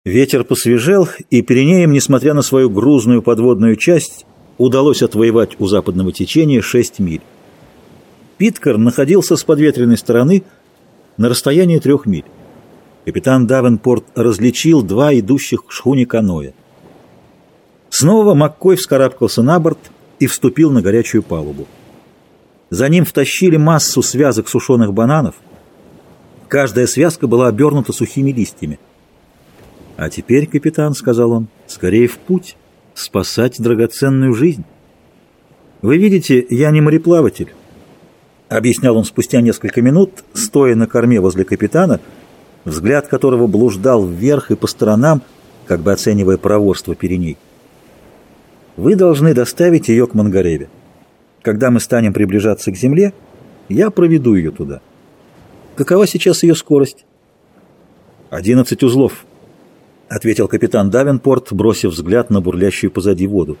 Ветер посвежел, и Пиренеям, несмотря на свою грузную подводную часть, удалось отвоевать у западного течения 6 миль. Питкар находился с подветренной стороны на расстоянии 3 миль. Капитан Давенпорт различил 2 идущих к шхуне каноэ. Снова Маккой вскарабкался на борт и вступил на горячую палубу. За ним втащили массу связок сушеных бананов. Каждая связка была обернута сухими листьями. «А теперь, капитан, — сказал он, — скорее в путь, спасать драгоценную жизнь. Вы видите, я не мореплаватель», — объяснял он спустя несколько минут, стоя на корме возле капитана, взгляд которого блуждал вверх и по сторонам, как бы оценивая проворство Пиреней. «Вы должны доставить ее к Мангареве. Когда мы станем приближаться к земле, я проведу ее туда. Какова сейчас ее скорость?» 11 узлов, — ответил капитан Давенпорт, бросив взгляд на бурлящую позади воду.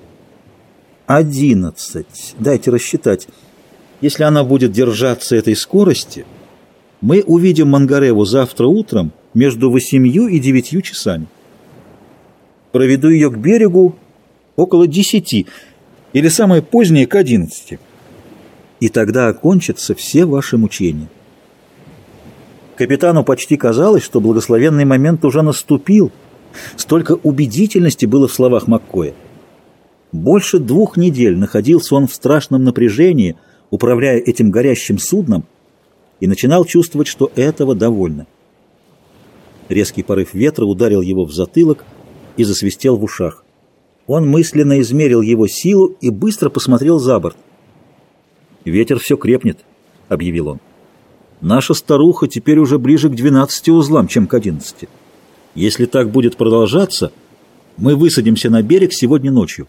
11. Дайте рассчитать. Если она будет держаться этой скорости, мы увидим Мангареву завтра утром между 8 и 9 часами. Проведу ее к берегу около 10, или самое позднее к 11. И тогда окончатся все ваши мучения. Капитану почти казалось, что благословенный момент уже наступил. Столько убедительности было в словах Маккоя. Больше 2 недель находился он в страшном напряжении, управляя этим горящим судном, и начинал чувствовать, что этого довольно. Резкий порыв ветра ударил его в затылок и засвистел в ушах. Он мысленно измерил его силу и быстро посмотрел за борт. «Ветер все крепнет», — объявил он. «Наша старуха теперь уже ближе к 12 узлам, чем к 11. Если так будет продолжаться, мы высадимся на берег сегодня ночью».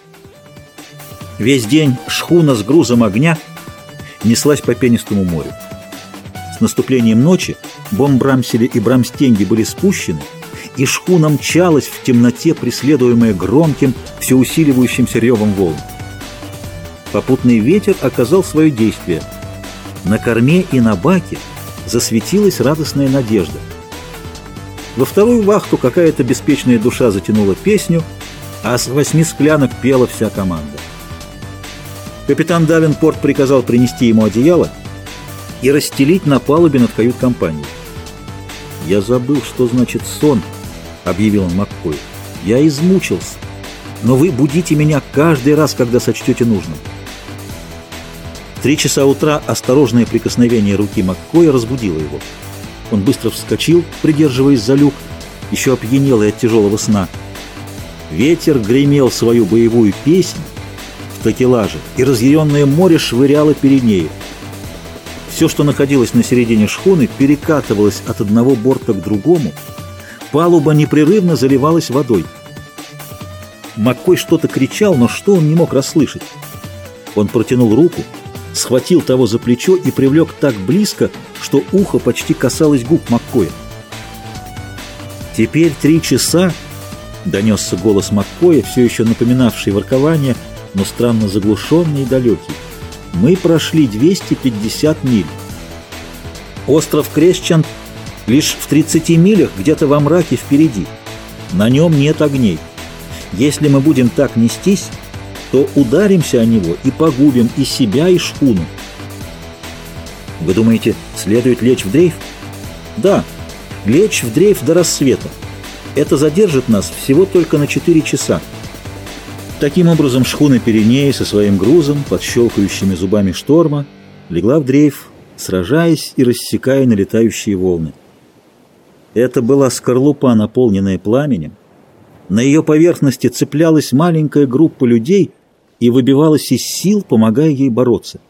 Весь день шхуна с грузом огня неслась по пенистому морю. С наступлением ночи бомбрамсели и брамстенги были спущены, и шхуна мчалась в темноте, преследуемая громким, все усиливающимся ревом волн. Попутный ветер оказал свое действие. На корме и на баке засветилась радостная надежда. Во вторую вахту какая-то беспечная душа затянула песню, а с 8 склянок пела вся команда. Капитан Давенпорт приказал принести ему одеяло и расстелить на палубе над кают-компанией. «Я забыл, что значит сон», — объявил он Маккою. «Я измучился, но вы будите меня каждый раз, когда сочтете нужным». В 3 часа утра осторожное прикосновение руки Маккоя разбудило его. Он быстро вскочил, придерживаясь за люк, еще опьянелый от тяжелого сна. Ветер гремел свою боевую песнь в такелаже, и разъяренное море швыряло Пиренеи. Все, что находилось на середине шхуны, перекатывалось от одного борта к другому. Палуба непрерывно заливалась водой. Маккой что-то кричал, но что он не мог расслышать. Он протянул руку, схватил того за плечо и привлек так близко, что ухо почти касалось губ Маккоя. «Теперь 3 часа», — донесся голос Маккоя, все еще напоминавший воркование, но странно заглушенный и далекий. «Мы прошли 250 миль. Остров Крещент лишь в 30 милях, где-то во мраке впереди. На нем нет огней. Если мы будем так нестись, то ударимся о него и погубим и себя, и шхуну». «Вы думаете, следует лечь в дрейф?» «Да, лечь в дрейф до рассвета. Это задержит нас всего только на 4 часа». Таким образом, шхуна Пиренеи со своим грузом, под щелкающими зубами шторма, легла в дрейф, сражаясь и рассекая налетающие волны. Это была скорлупа, наполненная пламенем. На ее поверхности цеплялась маленькая группа людей и выбивалась из сил, помогая ей бороться.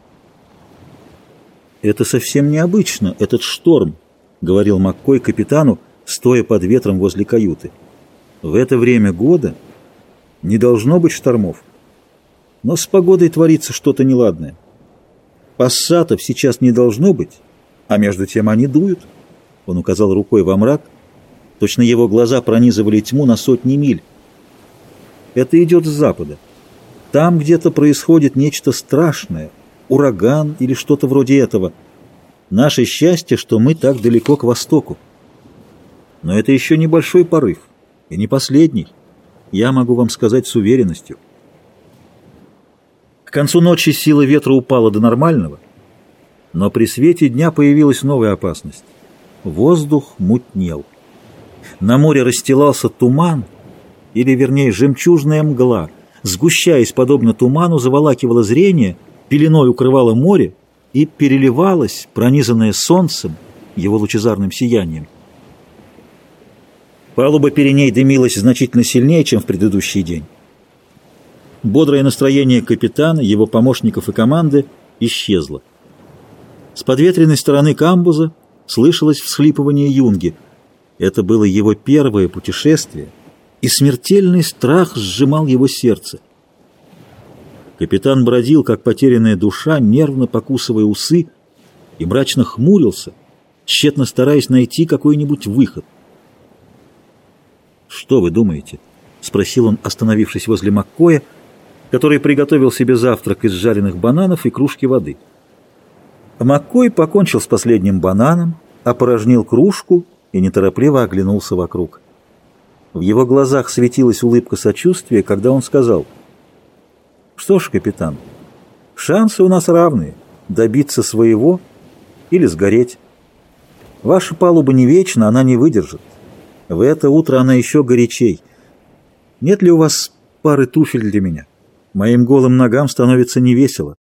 «Это совсем необычно, этот шторм», — говорил Маккой капитану, стоя под ветром возле каюты. «В это время года не должно быть штормов. Но с погодой творится что-то неладное. Пассатов сейчас не должно быть, а между тем они дуют». Он указал рукой во мрак. Точно его глаза пронизывали тьму на сотни миль. «Это идет с запада. Там где-то происходит нечто страшное, ураган или что-то вроде этого. Наше счастье, что мы так далеко к востоку». Но это еще небольшой порыв, и не последний. Я могу вам сказать с уверенностью. К концу ночи сила ветра упала до нормального, но при свете дня появилась новая опасность. Воздух мутнел. На море расстилался туман, или, вернее, жемчужная мгла, сгущаясь подобно туману, заволакивала зрение, пеленой укрывала море и переливалась, пронизанная солнцем, его лучезарным сиянием. Палуба Пиреней дымилась значительно сильнее, чем в предыдущий день. Бодрое настроение капитана, его помощников и команды исчезло. С подветренной стороны камбуза слышалось всхлипывание юнги. Это было его первое путешествие, и смертельный страх сжимал его сердце. Капитан бродил, как потерянная душа, нервно покусывая усы, и мрачно хмурился, тщетно стараясь найти какой-нибудь выход. «Что вы думаете?» — спросил он, остановившись возле Маккоя, который приготовил себе завтрак из жареных бананов и кружки воды. Маккой покончил с последним бананом, опорожнил кружку и неторопливо оглянулся вокруг. В его глазах светилась улыбка сочувствия, когда он сказал: «Что ж, капитан, шансы у нас равные — добиться своего или сгореть. Ваша палуба не вечна, она не выдержит. В это утро она еще горячей. Нет ли у вас пары туфель для меня? Моим голым ногам становится невесело».